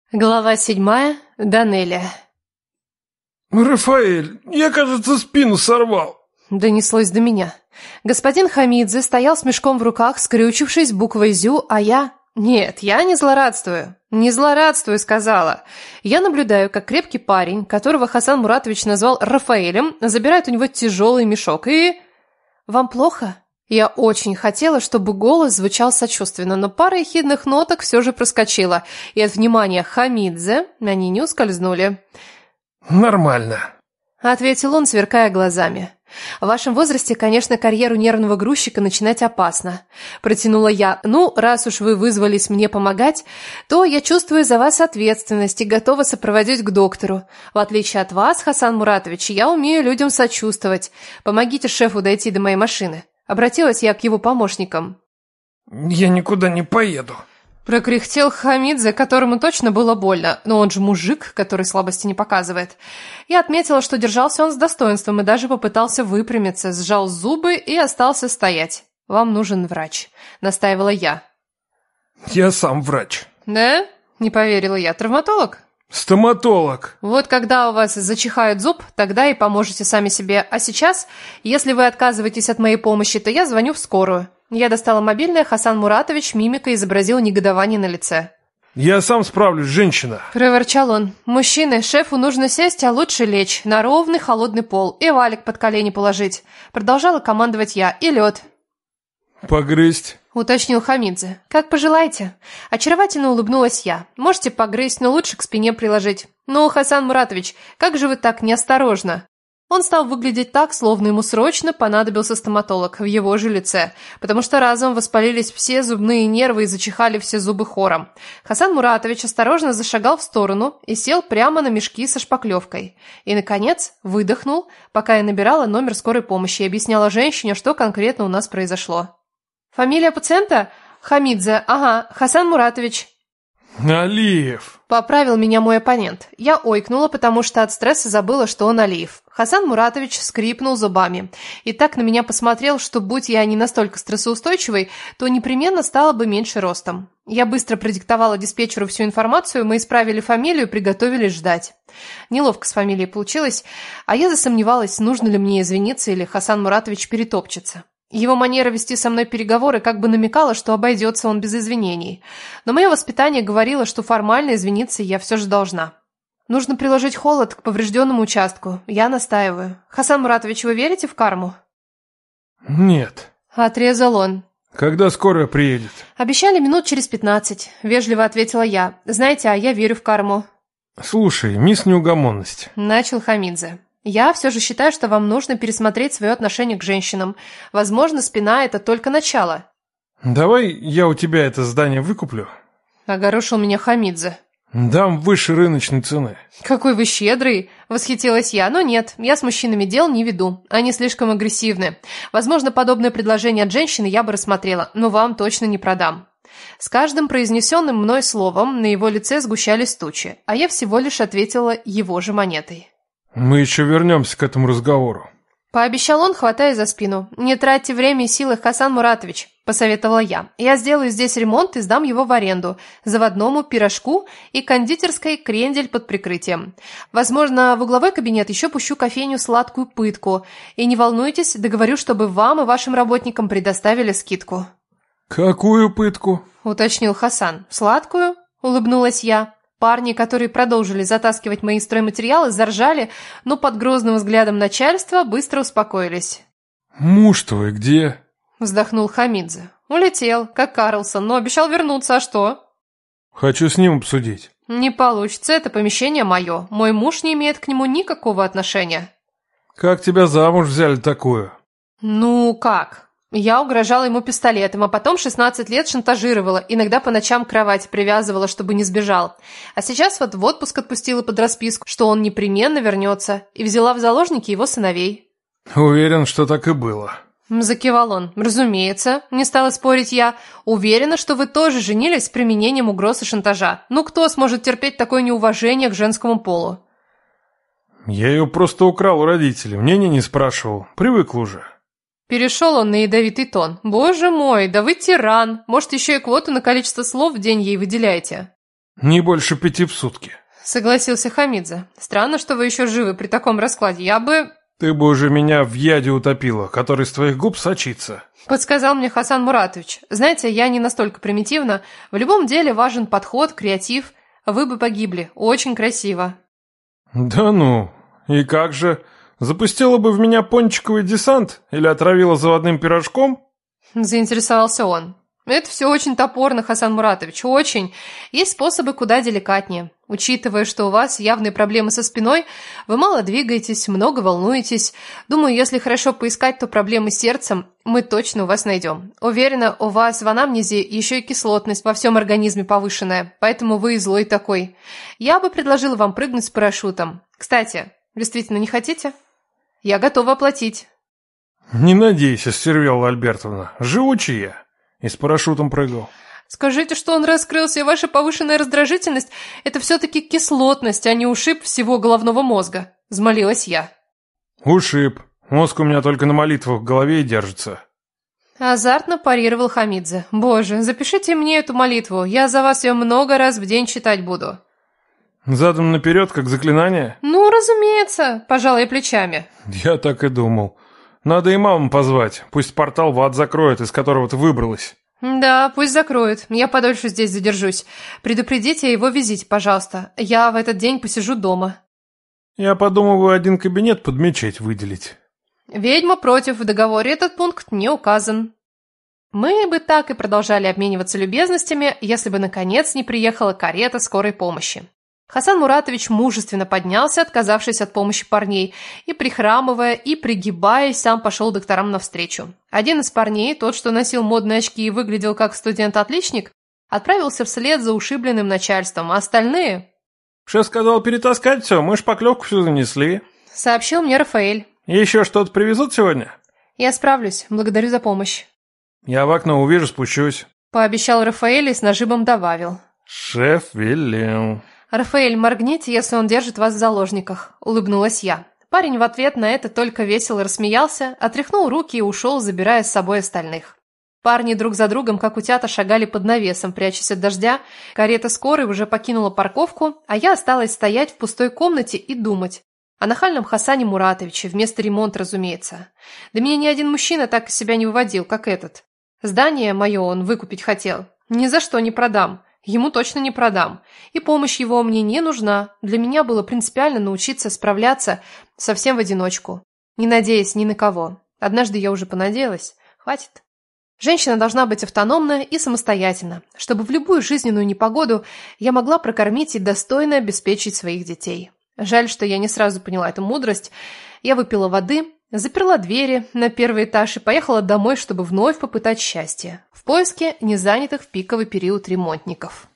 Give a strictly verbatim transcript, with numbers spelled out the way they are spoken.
Глава седьмая. Данелия. «Рафаэль, я, кажется, спину сорвал», — донеслось до меня. Господин Хамидзе стоял с мешком в руках, скрючившись буквой «зю», а я... Нет, я не злорадствую. Не злорадствую, сказала. Я наблюдаю, как крепкий парень, которого Хасан Муратович назвал Рафаэлем, забирает у него тяжелый мешок и... «Вам плохо?» Я очень хотела, чтобы голос звучал сочувственно, но пара ехидных ноток все же проскочила, и от внимания Хамидзе они не ускользнули. «Нормально», — ответил он, сверкая глазами. «В вашем возрасте, конечно, карьеру нервного грузчика начинать опасно», — протянула я. «Ну, раз уж вы вызвались мне помогать, то я чувствую за вас ответственность и готова сопроводить к доктору. В отличие от вас, Хасан Муратович, я умею людям сочувствовать. Помогите шефу дойти до моей машины». Обратилась я к его помощникам. «Я никуда не поеду», — прокряхтел Хамидзе, которому точно было больно, но он же мужик, который слабости не показывает. Я отметила, что держался он с достоинством и даже попытался выпрямиться, сжал зубы и остался стоять. «Вам нужен врач», — настаивала я. «Я сам врач». «Да?» — не поверила я. «Травматолог?» «Стоматолог». «Вот когда у вас зачихает зуб, тогда и поможете сами себе. А сейчас, если вы отказываетесь от моей помощи, то я звоню в скорую». Я достала мобильное, Хасан Муратович мимикой изобразил негодование на лице. «Я сам справлюсь, женщина», — проворчал он. «Мужчины, шефу нужно сесть, а лучше лечь на ровный холодный пол и валик под колени положить». Продолжала командовать я. «И лед». «Погрызть», — уточнил Хамидзе. «Как пожелаете». Очаровательно улыбнулась я. «Можете погрызть, но лучше к спине приложить». «Ну, Хасан Муратович, как же вы так неосторожно?» Он стал выглядеть так, словно ему срочно понадобился стоматолог в его же лице, потому что разом воспалились все зубные нервы и зачихали все зубы хором. Хасан Муратович осторожно зашагал в сторону и сел прямо на мешки со шпаклевкой. И, наконец, выдохнул, пока я набирала номер скорой помощи и объясняла женщине, что конкретно у нас произошло. «Фамилия пациента? Хамидзе. Ага, Хасан Муратович». «Алиев», — поправил меня мой оппонент. Я ойкнула, потому что от стресса забыла, что он Алиев. Хасан Муратович скрипнул зубами и так на меня посмотрел, что, будь я не настолько стрессоустойчивой, то непременно стала бы меньше ростом. Я быстро продиктовала диспетчеру всю информацию, мы исправили фамилию и приготовились ждать. Неловко с фамилией получилось, а я засомневалась, нужно ли мне извиниться или Хасан Муратович перетопчется. Его манера вести со мной переговоры как бы намекала, что обойдется он без извинений. Но мое воспитание говорило, что формально извиниться я все же должна. Нужно приложить холод к поврежденному участку. Я настаиваю. Хасан Муратович, вы верите в карму? «Нет», — отрезал он. «Когда скорая приедет?» «Обещали минут через пятнадцать», — вежливо ответила я. «Знаете, а я верю в карму». «Слушай, мисс Неугомонность», — начал Хамидзе. «Я все же считаю, что вам нужно пересмотреть свое отношение к женщинам. Возможно, спина – это только начало». «Давай я у тебя это здание выкуплю», – огорошил меня Хамидзе. «Дам выше рыночной цены». «Какой вы щедрый!» – восхитилась я. «Но нет, я с мужчинами дел не веду. Они слишком агрессивны. Возможно, подобное предложение от женщины я бы рассмотрела, но вам точно не продам». С каждым произнесенным мной словом на его лице сгущались тучи, а я всего лишь ответила его же монетой. «Мы еще вернемся к этому разговору», — пообещал он, хватая за спину. «Не тратьте время и силы, Хасан Муратович», — посоветовала я. «Я сделаю здесь ремонт и сдам его в аренду, заводному пирожку и кондитерской крендель под прикрытием. Возможно, в угловой кабинет еще пущу кофейню сладкую пытку. И не волнуйтесь, договорю, чтобы вам и вашим работникам предоставили скидку». «Какую пытку?» — уточнил Хасан. «Сладкую?» — улыбнулась я. Парни, которые продолжили затаскивать мои стройматериалы, заржали, но под грозным взглядом начальства быстро успокоились. «Муж твой где?» — вздохнул Хамидзе. «Улетел, как Карлсон, но обещал вернуться, а что?» «Хочу с ним обсудить». «Не получится, это помещение мое. Мой муж не имеет к нему никакого отношения». «Как тебя замуж взяли такую?» «Ну, как?» Я угрожала ему пистолетом, а потом шестнадцать лет шантажировала, иногда по ночам к кровати привязывала, чтобы не сбежал. А сейчас вот в отпуск отпустила под расписку, что он непременно вернется, и взяла в заложники его сыновей». «Уверен, что так и было». Закивал он. «Разумеется», — не стала спорить я. «Уверена, что вы тоже женились с применением угроз и шантажа. Ну кто сможет терпеть такое неуважение к женскому полу?» «Я ее просто украл у родителей, мнения не спрашивал, привыкл уже». Перешел он на ядовитый тон. «Боже мой, да вы тиран! Может, еще и квоту на количество слов в день ей выделяете?» Не больше пяти в сутки. Согласился Хамидзе. Странно, что вы еще живы при таком раскладе. Я бы... Ты бы уже меня в яде утопила, который с твоих губ сочится. Подсказал мне Хасан Муратович. Знаете, я не настолько примитивна. В любом деле важен подход, креатив. Вы бы погибли. Очень красиво. Да ну, и как же? Запустила бы в меня пончиковый десант или отравила заводным пирожком? Заинтересовался он. Это все очень топорно, Хасан Муратович, очень. Есть способы куда деликатнее. Учитывая, что у вас явные проблемы со спиной, вы мало двигаетесь, много волнуетесь. Думаю, если хорошо поискать, то проблемы с сердцем мы точно у вас найдем. Уверена, у вас в анамнезе еще и кислотность во всем организме повышенная, поэтому вы и злой такой. Я бы предложила вам прыгнуть с парашютом. Кстати, действительно не хотите? Я готова оплатить. Не надейся, Стервелла Альбертовна, живучий я. И с парашютом прыгал. Скажите, что он раскрылся, и ваша повышенная раздражительность – это все-таки кислотность, а не ушиб всего головного мозга, – взмолилась я. Ушиб. Мозг у меня только на молитвах в голове и держится. Азартно парировал Хамидзе. Боже, запишите мне эту молитву, я за вас ее много раз в день читать буду. Задом наперед, как заклинание? Ну, разумеется, пожал я плечами. Я так и думал. Надо и маму позвать, пусть портал в ад закроет, из которого ты выбралась. Да, пусть закроет, я подольше здесь задержусь. Предупредите о его визите, пожалуйста, я в этот день посижу дома. Я подумываю один кабинет под мечеть выделить. Ведьма против, в договоре этот пункт не указан. Мы бы так и продолжали обмениваться любезностями, если бы наконец не приехала карета скорой помощи. Хасан Муратович мужественно поднялся, отказавшись от помощи парней, и, прихрамывая и пригибаясь, сам пошел докторам навстречу. Один из парней, тот, что носил модные очки и выглядел как студент-отличник, отправился вслед за ушибленным начальством, а остальные... «Шеф сказал перетаскать все, мы шпаклевку всю занесли», — сообщил мне Рафаэль. «Еще что-то привезут сегодня?» «Я справлюсь, благодарю за помощь». «Я в окно увижу, спущусь», — пообещал Рафаэль и с нажимом добавил. «Шеф велел». «Рафаэль, моргните, если он держит вас в заложниках», — улыбнулась я. Парень в ответ на это только весело рассмеялся, отряхнул руки и ушел, забирая с собой остальных. Парни друг за другом, как утята, шагали под навесом, прячась от дождя. Карета скорой уже покинула парковку, а я осталась стоять в пустой комнате и думать. О нахальном Хасане Муратовиче, вместо ремонта, разумеется. Да меня ни один мужчина так из себя не выводил, как этот. Здание мое он выкупить хотел. Ни за что не продам. Ему точно не продам. И помощь его мне не нужна. Для меня было принципиально научиться справляться совсем в одиночку, не надеясь ни на кого. Однажды я уже понадеялась. Хватит. Женщина должна быть автономна и самостоятельна, чтобы в любую жизненную непогоду я могла прокормить и достойно обеспечить своих детей. Жаль, что я не сразу поняла эту мудрость. Я выпила воды, заперла двери на первый этаж и поехала домой, чтобы вновь попытать счастье в поиске незанятых в пиковый период ремонтников.